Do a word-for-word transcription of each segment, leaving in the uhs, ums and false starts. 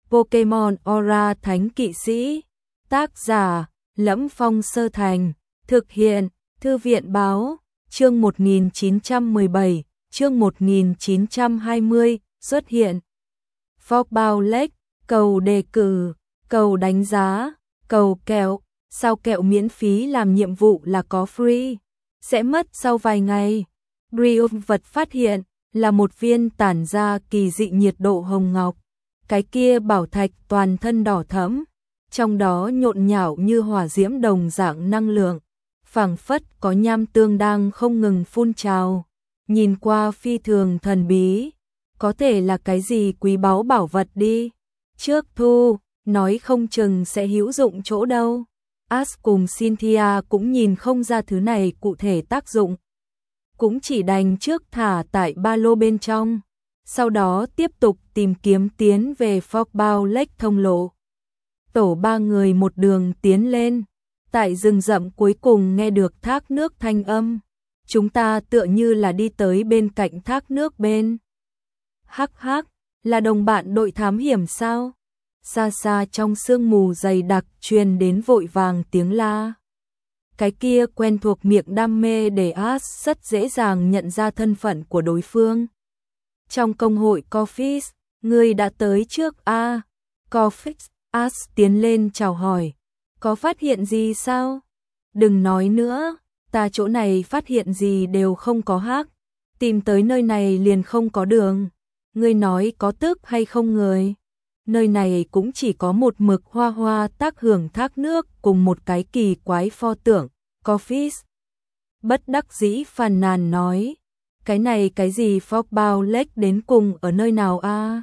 Pokemon Aura Thánh Kỵ Sĩ. Tác giả: Lẫm Phong Sơ Thành. Thực hiện: Thư viện báo. Chương một nghìn chín trăm mười bảy, chương một nghìn chín trăm hai mươi, xuất hiện. Fogbao Lake, cầu đề cử, cầu đánh giá, cầu kẹo, sao kẹo miễn phí làm nhiệm vụ là có free, sẽ mất sau vài ngày. Brio vật phát hiện là một viên tản ra kỳ dị nhiệt độ hồng ngọc, cái kia bảo thạch toàn thân đỏ thẫm, trong đó nhộn nhạo như hỏa diễm đồng dạng năng lượng, phảng phất có nham tương đang không ngừng phun trào, nhìn qua phi thường thần bí, có thể là cái gì quý báu bảo vật đi. Trước thu, nói không chừng sẽ hữu dụng chỗ đâu. Ash cùng Cynthia cũng nhìn không ra thứ này cụ thể tác dụng, cũng chỉ đành trước thả tại ba lô bên trong, sau đó tiếp tục tìm kiếm tiến về Fogbao Lake thông lộ. Tổ ba người một đường tiến lên, tại rừng rậm cuối cùng nghe được thác nước thanh âm, chúng ta tựa như là đi tới bên cạnh thác nước bên. Hắc hắc, là đồng bạn đội thám hiểm sao? Xa xa trong sương mù dày đặc truyền đến vội vàng tiếng la. Cái kia quen thuộc miệng đam mê để Ash rất dễ dàng nhận ra thân phận của đối phương. Trong công hội Coffees, người đã tới trước a à? Coffees, Ash tiến lên chào hỏi. Có phát hiện gì sao? Đừng nói nữa, ta chỗ này phát hiện gì đều không có hắc. Tìm tới nơi này liền không có đường. Ngươi nói có tức hay không người? Nơi này cũng chỉ có một mực hoa hoa tác hưởng thác nước cùng một cái kỳ quái pho tượng. Coffees bất đắc dĩ phàn nàn nói, cái này cái gì Fogbao Lake đến cùng ở nơi nào a? À?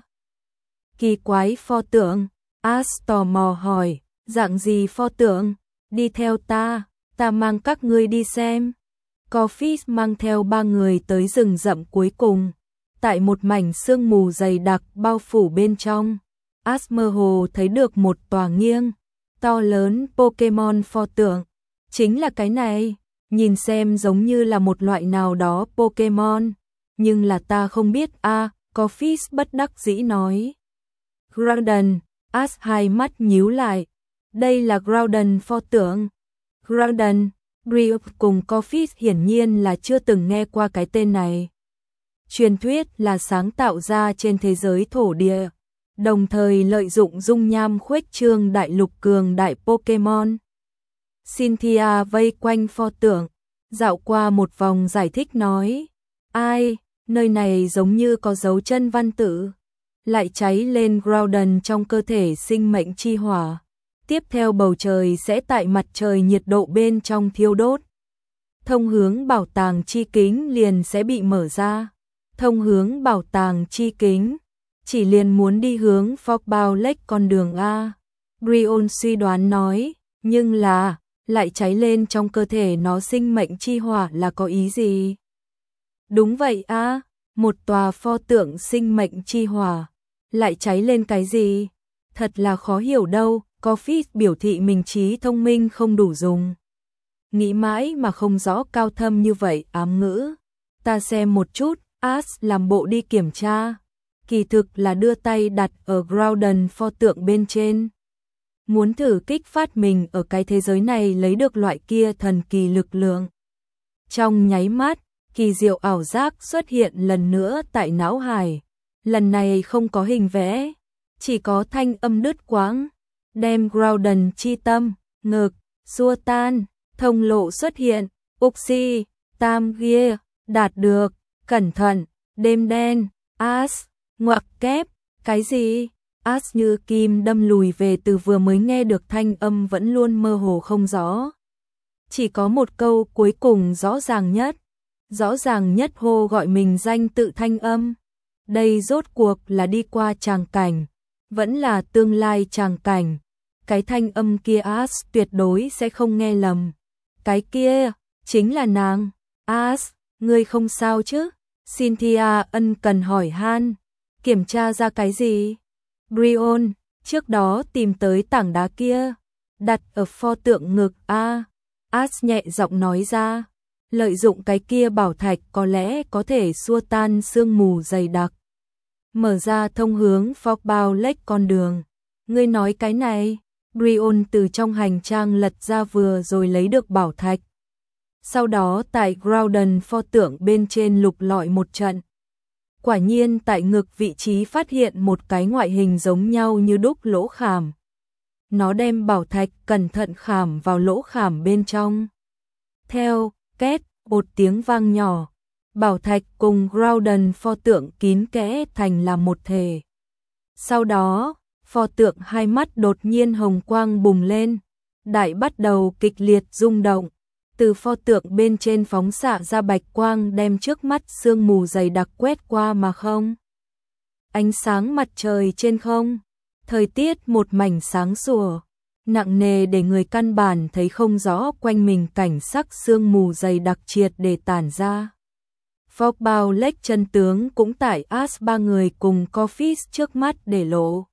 Kỳ quái pho tượng, Ash tò mò hỏi, dạng gì pho tượng? Đi theo ta, ta mang các ngươi đi xem. Coffees mang theo ba người tới rừng rậm cuối cùng, tại một mảnh sương mù dày đặc bao phủ bên trong. Ash mơ hồ thấy được một tòa nghiêng, to lớn Pokemon pho tượng. Chính là cái này, nhìn xem giống như là một loại nào đó Pokemon, nhưng là ta không biết a. À, Coffees bất đắc dĩ nói. Groudon, Ash hai mắt nhíu lại, đây là Groudon pho tượng. Groudon, Brio cùng Coffees hiển nhiên là chưa từng nghe qua cái tên này. Truyền thuyết là sáng tạo ra trên thế giới thổ địa, đồng thời lợi dụng dung nham khuếch trương đại lục cường đại Pokemon. Cynthia vây quanh pho tượng, dạo qua một vòng giải thích nói, ai, nơi này giống như có dấu chân văn tự, lại cháy lên Groudon trong cơ thể sinh mệnh chi hỏa. Tiếp theo bầu trời sẽ tại mặt trời nhiệt độ bên trong thiêu đốt. Thông hướng bảo tàng chi kính liền sẽ bị mở ra. Thông hướng bảo tàng chi kính, chỉ liền muốn đi hướng Fogbao Lake con đường A. Brion suy đoán nói, nhưng là, lại cháy lên trong cơ thể nó sinh mệnh chi hỏa là có ý gì? Đúng vậy a, à, một tòa pho tượng sinh mệnh chi hỏa, lại cháy lên cái gì? Thật là khó hiểu đâu. Coffees biểu thị mình trí thông minh không đủ dùng. Nghĩ mãi mà không rõ cao thâm như vậy ám ngữ. Ta xem một chút, Ash làm bộ đi kiểm tra. Kỳ thực là đưa tay đặt ở Groudon pho tượng bên trên. Muốn thử kích phát mình ở cái thế giới này lấy được loại kia thần kỳ lực lượng. Trong nháy mắt, kỳ diệu ảo giác xuất hiện lần nữa tại não hải. Lần này không có hình vẽ, chỉ có thanh âm đứt quãng. Đem Groudon chi tâm, ngực, xua tan, thông lộ xuất hiện, Uxie, Tam Gia, đạt được, cẩn thận, đêm đen, Ash, ngoặc kép, cái gì? Ash như kim đâm lùi về từ vừa mới nghe được thanh âm vẫn luôn mơ hồ không rõ. Chỉ có một câu cuối cùng rõ ràng nhất, rõ ràng nhất hô gọi mình danh tự thanh âm. Đây rốt cuộc là đi qua tràng cảnh, vẫn là tương lai tràng cảnh. Cái thanh âm kia Ash tuyệt đối sẽ không nghe lầm. Cái kia, chính là nàng. Ash, ngươi không sao chứ? Cynthia ân cần hỏi han. Kiểm tra ra cái gì? Brion, trước đó tìm tới tảng đá kia, đặt ở pho tượng ngực a. À, Ash nhẹ giọng nói ra. Lợi dụng cái kia bảo thạch có lẽ có thể xua tan sương mù dày đặc, mở ra thông hướng Fogbao Lake con đường. Ngươi nói cái này? Brion từ trong hành trang lật ra vừa rồi lấy được bảo thạch. Sau đó tại Groudon pho tượng bên trên lục lọi một trận. Quả nhiên tại ngực vị trí phát hiện một cái ngoại hình giống nhau như đúc lỗ khảm. Nó đem bảo thạch cẩn thận khảm vào lỗ khảm bên trong. Theo, két, một tiếng vang nhỏ, bảo thạch cùng Groudon pho tượng kín kẽ thành là một thể. Sau đó, pho tượng hai mắt đột nhiên hồng quang bùng lên, đại bắt đầu kịch liệt rung động. Từ pho tượng bên trên phóng xạ ra bạch quang đem trước mắt sương mù dày đặc quét qua mà không. Ánh sáng mặt trời trên không, thời tiết một mảnh sáng sủa, nặng nề để người căn bản thấy không rõ quanh mình cảnh sắc sương mù dày đặc triệt để tản ra. Fogbough Lake chân tướng cũng tại Ash ba người cùng Corvus trước mắt để lộ.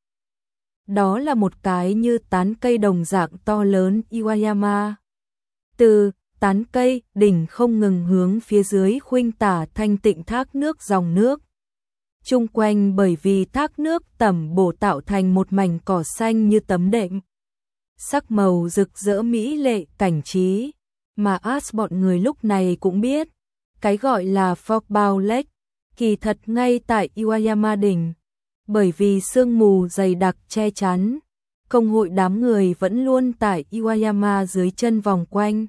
Đó là một cái như tán cây đồng dạng to lớn Iwayama. Từ tán cây, đỉnh không ngừng hướng phía dưới khuynh tả thanh tịnh thác nước dòng nước. Chung quanh bởi vì thác nước tẩm bổ tạo thành một mảnh cỏ xanh như tấm đệm. Sắc màu rực rỡ mỹ lệ cảnh trí, mà Ash bọn người lúc này cũng biết, cái gọi là Fogbough Lake, kỳ thật ngay tại Iwayama đỉnh. Bởi vì sương mù dày đặc che chắn, công hội đám người vẫn luôn tại Iwayama dưới chân vòng quanh.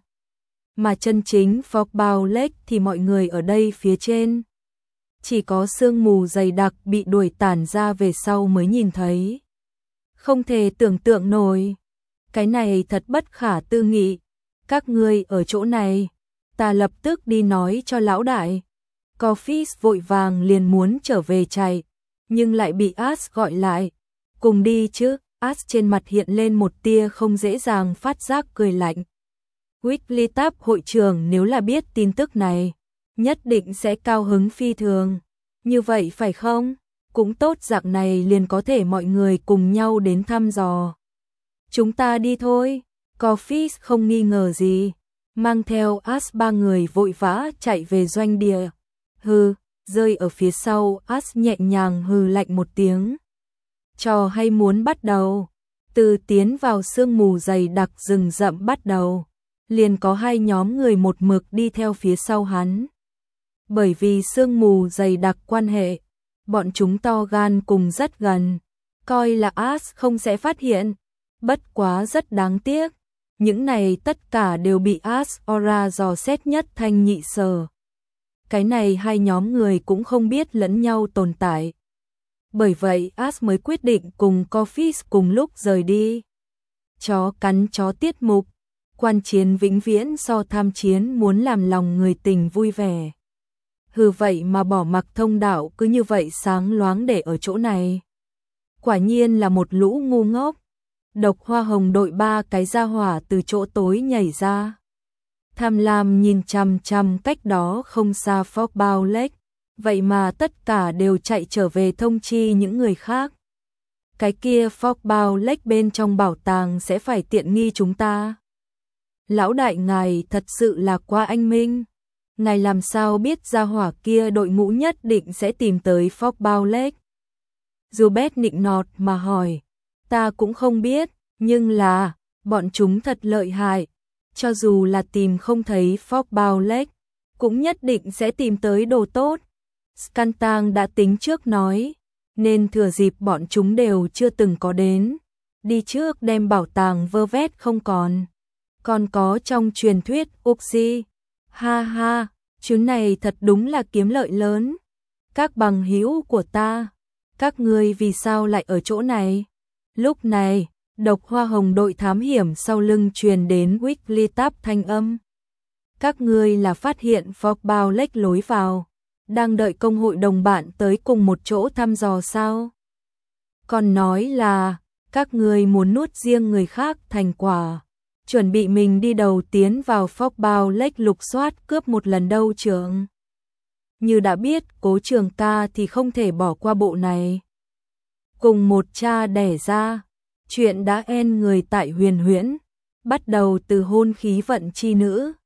Mà chân chính Fogbough Lake thì mọi người ở đây phía trên. Chỉ có sương mù dày đặc bị đuổi tản ra về sau mới nhìn thấy. Không thể tưởng tượng nổi. Cái này thật bất khả tư nghị. Các ngươi ở chỗ này. Ta lập tức đi nói cho lão đại. Corvus vội vàng liền muốn trở về chạy. Nhưng lại bị Ash gọi lại. Cùng đi chứ. Ash trên mặt hiện lên một tia không dễ dàng phát giác cười lạnh. Wigglytuff hội trưởng nếu là biết tin tức này, nhất định sẽ cao hứng phi thường. Như vậy phải không? Cũng tốt, dạng này liền có thể mọi người cùng nhau đến thăm dò. Chúng ta đi thôi. Corvus không nghi ngờ gì, mang theo Ash ba người vội vã chạy về doanh địa. Hừ, rơi ở phía sau, Ash nhẹ nhàng hừ lạnh một tiếng. Trò hay muốn bắt đầu. Từ tiến vào sương mù dày đặc rừng rậm bắt đầu, liền có hai nhóm người một mực đi theo phía sau hắn. Bởi vì sương mù dày đặc quan hệ, bọn chúng to gan cùng rất gần, coi là Ash không sẽ phát hiện. Bất quá rất đáng tiếc, những này tất cả đều bị Ash Aura dò xét nhất thanh nhị sở. Cái này hai nhóm người cũng không biết lẫn nhau tồn tại. Bởi vậy Ash mới quyết định cùng Corvus cùng lúc rời đi. Chó cắn chó tiết mục, quan chiến vĩnh viễn so tham chiến muốn làm lòng người tình vui vẻ. Hừ, vậy mà bỏ mặc thông đạo cứ như vậy sáng loáng để ở chỗ này. Quả nhiên là một lũ ngu ngốc. Độc Hoa Hồng đội ba cái gia hỏa từ chỗ tối nhảy ra. Tham lam nhìn chằm chằm cách đó không xa Fogbough Lake. Vậy mà tất cả đều chạy trở về thông chi những người khác. Cái kia Fogbough Lake bên trong bảo tàng sẽ phải tiện nghi chúng ta. Lão đại ngài thật sự là quá anh minh. Ngài làm sao biết gia hỏa kia đội ngũ nhất định sẽ tìm tới Fogbough Lake? Rubet nịnh nọt mà hỏi. Ta cũng không biết, nhưng là, bọn chúng thật lợi hại. Cho dù là tìm không thấy Fogbough Lake, cũng nhất định sẽ tìm tới đồ tốt. Skantang đã tính trước nói, nên thừa dịp bọn chúng đều chưa từng có đến. Đi trước đem bảo tàng vơ vét không còn. Còn có trong truyền thuyết Uxie. Ha ha, chuyến này thật đúng là kiếm lợi lớn. Các bằng hữu của ta, các ngươi vì sao lại ở chỗ này? Lúc này, Độc Hoa Hồng đội thám hiểm sau lưng truyền đến Wigglytuff thanh âm. Các ngươi là phát hiện Fogbough Lake lối vào, đang đợi công hội đồng bạn tới cùng một chỗ thăm dò sao? Còn nói là, các ngươi muốn nuốt riêng người khác thành quả, chuẩn bị mình đi đầu tiến vào Fogbough Lake lục soát cướp một lần đâu trưởng. Như đã biết Cố Trường ca thì không thể bỏ qua bộ này. Cùng một cha đẻ ra, chuyện đã en người tại Huyền Huyễn, bắt đầu từ hôn khí vận chi nữ.